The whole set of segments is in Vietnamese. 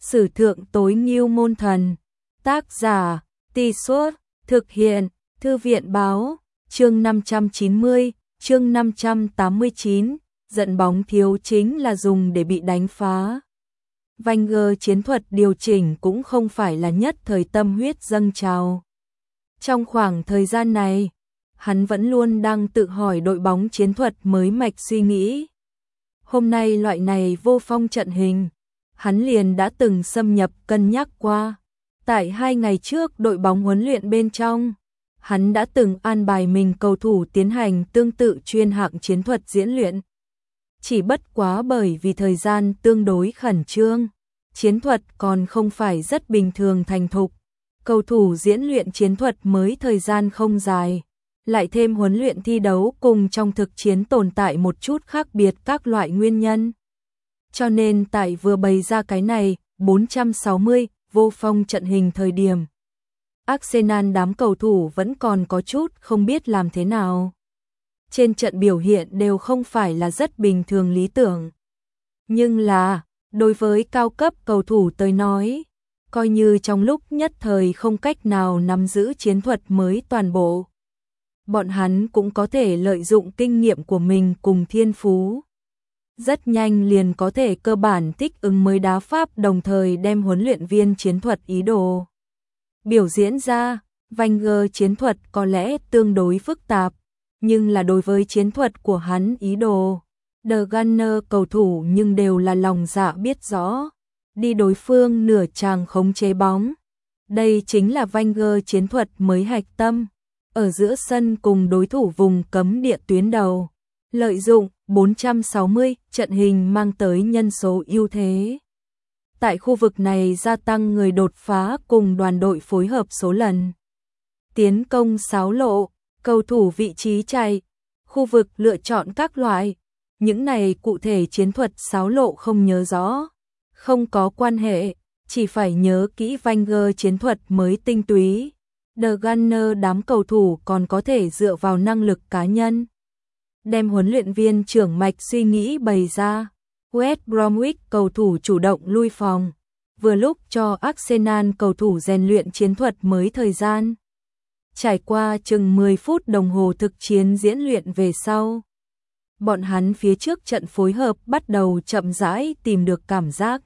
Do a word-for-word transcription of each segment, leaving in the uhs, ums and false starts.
Sử thượng tối ngưu môn thần. Tác giả, Tì Suốt, thực hiện, Thư viện báo, chương năm trăm chín mươi, chương năm trăm tám mươi chín, giận bóng thiếu chính là dùng để bị đánh phá. Wenger chiến thuật điều chỉnh cũng không phải là nhất thời tâm huyết dâng trào. Trong khoảng thời gian này, hắn vẫn luôn đang tự hỏi đội bóng chiến thuật mới mạch suy nghĩ. Hôm nay loại này vô phong trận hình, hắn liền đã từng xâm nhập cân nhắc qua. Tại hai ngày trước đội bóng huấn luyện bên trong, hắn đã từng an bài mình cầu thủ tiến hành tương tự chuyên hạng chiến thuật diễn luyện. Chỉ bất quá bởi vì thời gian tương đối khẩn trương, chiến thuật còn không phải rất bình thường thành thục. Cầu thủ diễn luyện chiến thuật mới thời gian không dài, lại thêm huấn luyện thi đấu cùng trong thực chiến tồn tại một chút khác biệt các loại nguyên nhân. Cho nên tại vừa bày ra cái này, bốn trăm sáu mươi, vô phong trận hình thời điểm. Arsenal đám cầu thủ vẫn còn có chút không biết làm thế nào. Trên trận biểu hiện đều không phải là rất bình thường lý tưởng. Nhưng là, đối với cao cấp cầu thủ tới nói, coi như trong lúc nhất thời không cách nào nắm giữ chiến thuật mới toàn bộ. Bọn hắn cũng có thể lợi dụng kinh nghiệm của mình cùng thiên phú. Rất nhanh liền có thể cơ bản thích ứng mới đá pháp đồng thời đem huấn luyện viên chiến thuật ý đồ biểu diễn ra. Wenger chiến thuật có lẽ tương đối phức tạp, nhưng là đối với chiến thuật của hắn ý đồ, The Gunner cầu thủ nhưng đều là lòng dạ biết rõ, đi đối phương nửa tràng khống chế bóng. Đây chính là Wenger chiến thuật mới hạch tâm, ở giữa sân cùng đối thủ vùng cấm địa tuyến đầu, lợi dụng bốn trăm sáu mươi trận hình mang tới nhân số ưu thế. Tại khu vực này gia tăng người đột phá cùng đoàn đội phối hợp số lần. Tiến công sáo lộ, cầu thủ vị trí chạy, khu vực lựa chọn các loại. Những này cụ thể chiến thuật sáo lộ không nhớ rõ, không có quan hệ, chỉ phải nhớ kỹ Wenger chiến thuật mới tinh túy. The Gunner đám cầu thủ còn có thể dựa vào năng lực cá nhân, đem huấn luyện viên trưởng mạch suy nghĩ bày ra. West Bromwich cầu thủ chủ động lui phòng, vừa lúc cho Arsenal cầu thủ rèn luyện chiến thuật mới thời gian. Trải qua chừng mười phút đồng hồ thực chiến diễn luyện về sau, bọn hắn phía trước trận phối hợp bắt đầu chậm rãi tìm được cảm giác.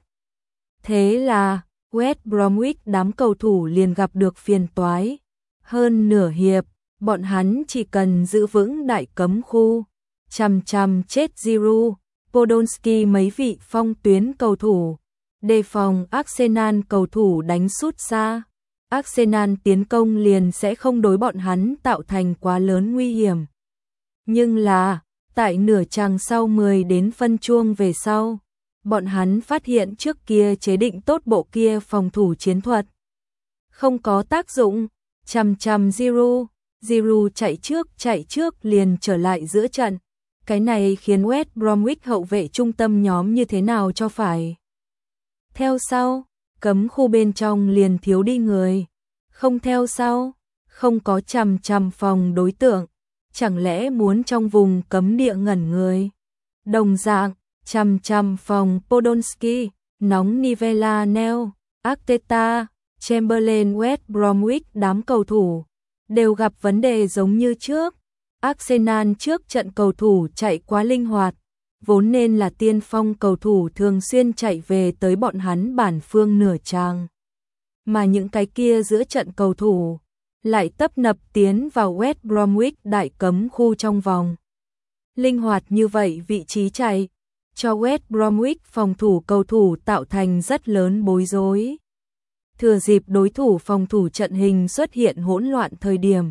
Thế là, West Bromwich đám cầu thủ liền gặp được phiền toái. Hơn nửa hiệp, bọn hắn chỉ cần giữ vững đại cấm khu, chằm chằm chết Giroud, Podolski mấy vị phong tuyến cầu thủ, đề phòng Arsenal cầu thủ đánh sút xa. Arsenal tiến công liền sẽ không đối bọn hắn tạo thành quá lớn nguy hiểm. Nhưng là, tại nửa chặng sau mười đến phân chuông về sau, bọn hắn phát hiện trước kia chế định tốt bộ kia phòng thủ chiến thuật không có tác dụng, chằm chằm Giroud, Giroud chạy trước chạy trước liền trở lại giữa trận. Cái này khiến West Bromwich hậu vệ trung tâm nhóm như thế nào cho phải. Theo sau, cấm khu bên trong liền thiếu đi người. Không theo sau, không có chằm chằm phòng đối tượng, chẳng lẽ muốn trong vùng cấm địa ngẩn người. Đồng dạng, chằm chằm phòng Podolski, nóng Nivella Neo, Arteta, Chamberlain. West Bromwich đám cầu thủ đều gặp vấn đề giống như trước. Arsenal trước trận cầu thủ chạy quá linh hoạt, vốn nên là tiên phong cầu thủ thường xuyên chạy về tới bọn hắn bản phương nửa tràng. Mà những cái kia giữa trận cầu thủ lại tấp nập tiến vào West Bromwich đại cấm khu trong vòng. Linh hoạt như vậy vị trí chạy, cho West Bromwich phòng thủ cầu thủ tạo thành rất lớn bối rối. Thừa dịp đối thủ phòng thủ trận hình xuất hiện hỗn loạn thời điểm,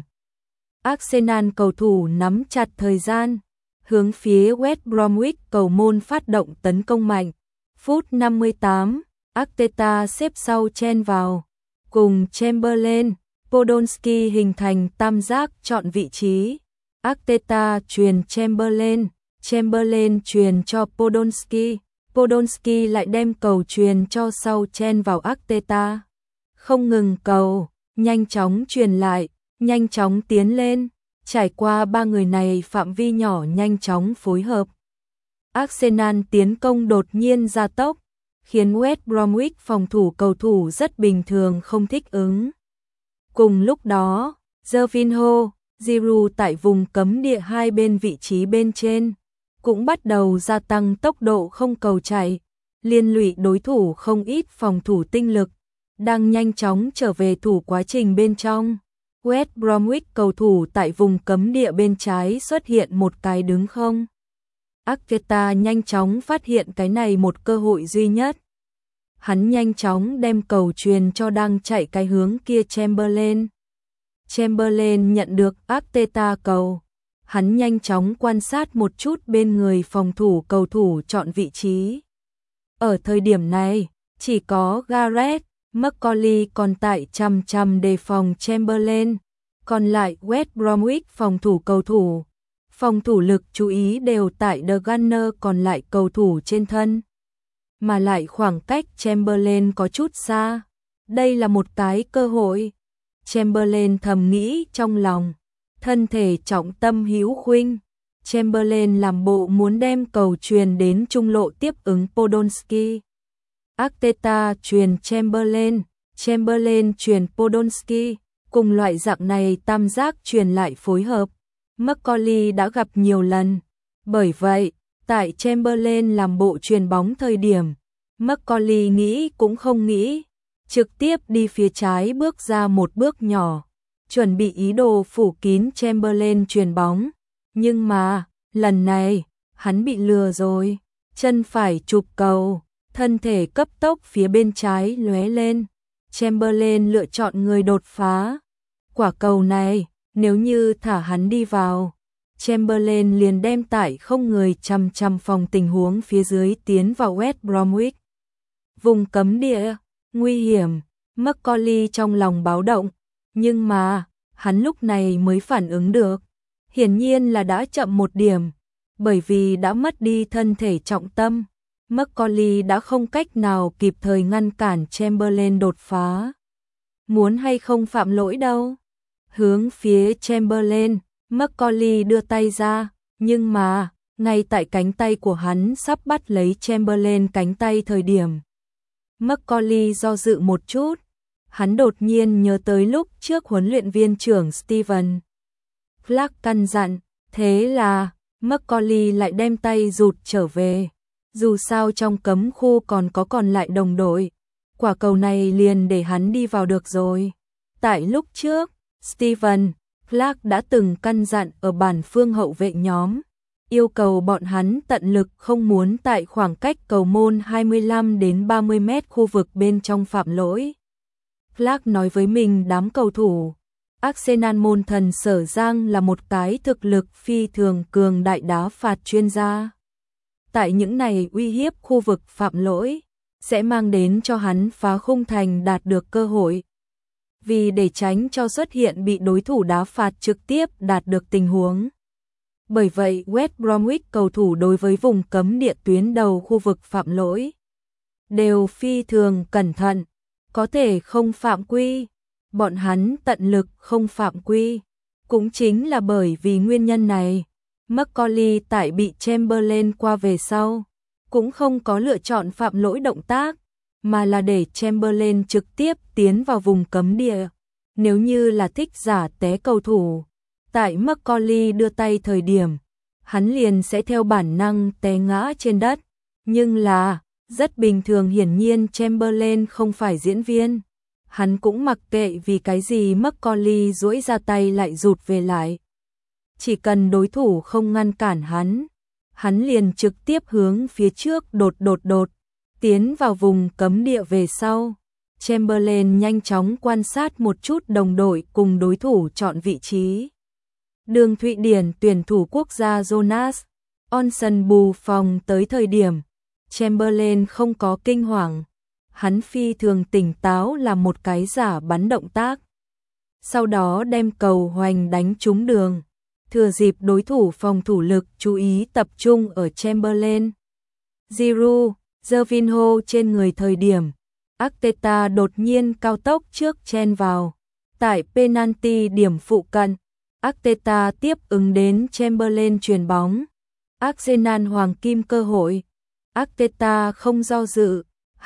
Arsenal cầu thủ nắm chặt thời gian, hướng phía West Bromwich cầu môn phát động tấn công mạnh. Phút năm mươi tám, Arteta xếp sau chen vào, cùng Chamberlain, Podolski hình thành tam giác chọn vị trí. Arteta truyền Chamberlain, Chamberlain truyền cho Podolski, Podolski lại đem cầu truyền cho sau chen vào Arteta. Không ngừng cầu, nhanh chóng truyền lại, nhanh chóng tiến lên, trải qua ba người này phạm vi nhỏ nhanh chóng phối hợp. Arsenal tiến công đột nhiên gia tốc, khiến West Bromwich phòng thủ cầu thủ rất bình thường không thích ứng. Cùng lúc đó, Gervinho, Giroud tại vùng cấm địa hai bên vị trí bên trên cũng bắt đầu gia tăng tốc độ không cầu chạy, liên lụy đối thủ không ít phòng thủ tinh lực, đang nhanh chóng trở về thủ quá trình bên trong. West Bromwich cầu thủ tại vùng cấm địa bên trái xuất hiện một cái đứng không. Arteta nhanh chóng phát hiện cái này một cơ hội duy nhất. Hắn nhanh chóng đem cầu truyền cho đang chạy cái hướng kia Chamberlain. Chamberlain nhận được Arteta cầu. Hắn nhanh chóng quan sát một chút bên người phòng thủ cầu thủ chọn vị trí. Ở thời điểm này, chỉ có Gareth McAuley còn tại chăm chăm đề phòng Chamberlain, còn lại West Bromwich phòng thủ cầu thủ. Phòng thủ lực chú ý đều tại The Gunner còn lại cầu thủ trên thân. Mà lại khoảng cách Chamberlain có chút xa. Đây là một cái cơ hội. Chamberlain thầm nghĩ trong lòng. Thân thể trọng tâm hữu khuynh. Chamberlain làm bộ muốn đem cầu truyền đến trung lộ tiếp ứng Podolski. Arteta truyền Chamberlain, Chamberlain truyền Podolski. Cùng loại dạng này tam giác truyền lại phối hợp. McAuley đã gặp nhiều lần. Bởi vậy, tại Chamberlain làm bộ truyền bóng thời điểm, McAuley nghĩ cũng không nghĩ, trực tiếp đi phía trái bước ra một bước nhỏ, chuẩn bị ý đồ phủ kín Chamberlain truyền bóng. Nhưng mà, lần này, hắn bị lừa rồi, chân phải chụp cầu, thân thể cấp tốc phía bên trái lóe lên. Chamberlain lựa chọn người đột phá. Quả cầu này, nếu như thả hắn đi vào, Chamberlain liền đem tải không người chăm chăm phòng tình huống phía dưới tiến vào West Bromwich. Vùng cấm địa, nguy hiểm, McAuley trong lòng báo động, nhưng mà, hắn lúc này mới phản ứng được. Hiển nhiên là đã chậm một điểm, bởi vì đã mất đi thân thể trọng tâm. McAuley đã không cách nào kịp thời ngăn cản Chamberlain đột phá. Muốn hay không phạm lỗi đâu. Hướng phía Chamberlain, McAuley đưa tay ra, nhưng mà, ngay tại cánh tay của hắn sắp bắt lấy Chamberlain cánh tay thời điểm. McAuley do dự một chút, hắn đột nhiên nhớ tới lúc trước huấn luyện viên trưởng Steven Clark căn dặn, thế là, McAuley lại đem tay rụt trở về. Dù sao trong cấm khu còn có còn lại đồng đội, quả cầu này liền để hắn đi vào được rồi. Tại lúc trước, Steven Clark đã từng căn dặn ở bản phương hậu vệ nhóm, yêu cầu bọn hắn tận lực không muốn tại khoảng cách cầu môn hai mươi lăm đến ba mươi mét khu vực bên trong phạm lỗi. Clark nói với mình đám cầu thủ, Arsenal môn thần Sở Giang là một cái thực lực phi thường cường đại đá phạt chuyên gia. Tại những này uy hiếp khu vực phạm lỗi, sẽ mang đến cho hắn phá khung thành đạt được cơ hội. Vì để tránh cho xuất hiện bị đối thủ đá phạt trực tiếp đạt được tình huống. Bởi vậy West Bromwich cầu thủ đối với vùng cấm địa tuyến đầu khu vực phạm lỗi đều phi thường cẩn thận, có thể không phạm quy, bọn hắn tận lực không phạm quy. Cũng chính là bởi vì nguyên nhân này, McAuley tại bị Chamberlain qua về sau, cũng không có lựa chọn phạm lỗi động tác, mà là để Chamberlain trực tiếp tiến vào vùng cấm địa. Nếu như là thích giả té cầu thủ, tại McAuley đưa tay thời điểm, hắn liền sẽ theo bản năng té ngã trên đất. Nhưng là, rất bình thường, hiển nhiên Chamberlain không phải diễn viên. Hắn cũng mặc kệ vì cái gì McAuley duỗi ra tay lại rụt về lại. Chỉ cần đối thủ không ngăn cản hắn, hắn liền trực tiếp hướng phía trước đột đột đột, tiến vào vùng cấm địa về sau. Chamberlain nhanh chóng quan sát một chút đồng đội cùng đối thủ chọn vị trí. Đường Thụy Điển tuyển thủ quốc gia Jonas Olsen bù phòng tới thời điểm, Chamberlain không có kinh hoàng. Hắn phi thường tỉnh táo làm một cái giả bắn động tác. Sau đó đem cầu hoành đánh trúng đường. Thừa dịp đối thủ phòng thủ lực chú ý tập trung ở Chamberlain, Giroud, Gervinho trên người thời điểm, Arteta đột nhiên cao tốc trước chen vào. Tại penalty điểm phụ cận, Arteta tiếp ứng đến Chamberlain chuyền bóng. Arsenal hoàng kim cơ hội. Arteta không do dự,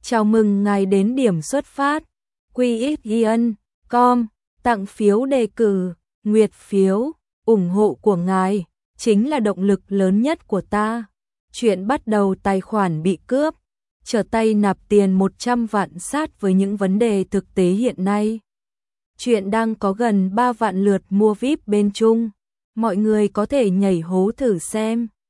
Chào mừng ngài đến điểm xuất phát. quy ích ion chấm com tặng phiếu đề cử, nguyệt phiếu, ủng hộ của ngài chính là động lực lớn nhất của ta. Chuyện bắt đầu tài khoản bị cướp, trở tay nạp tiền một trăm vạn sát với những vấn đề thực tế hiện nay. Chuyện đang có gần ba vạn lượt mua víp bên Trung. Mọi người có thể nhảy hố thử xem.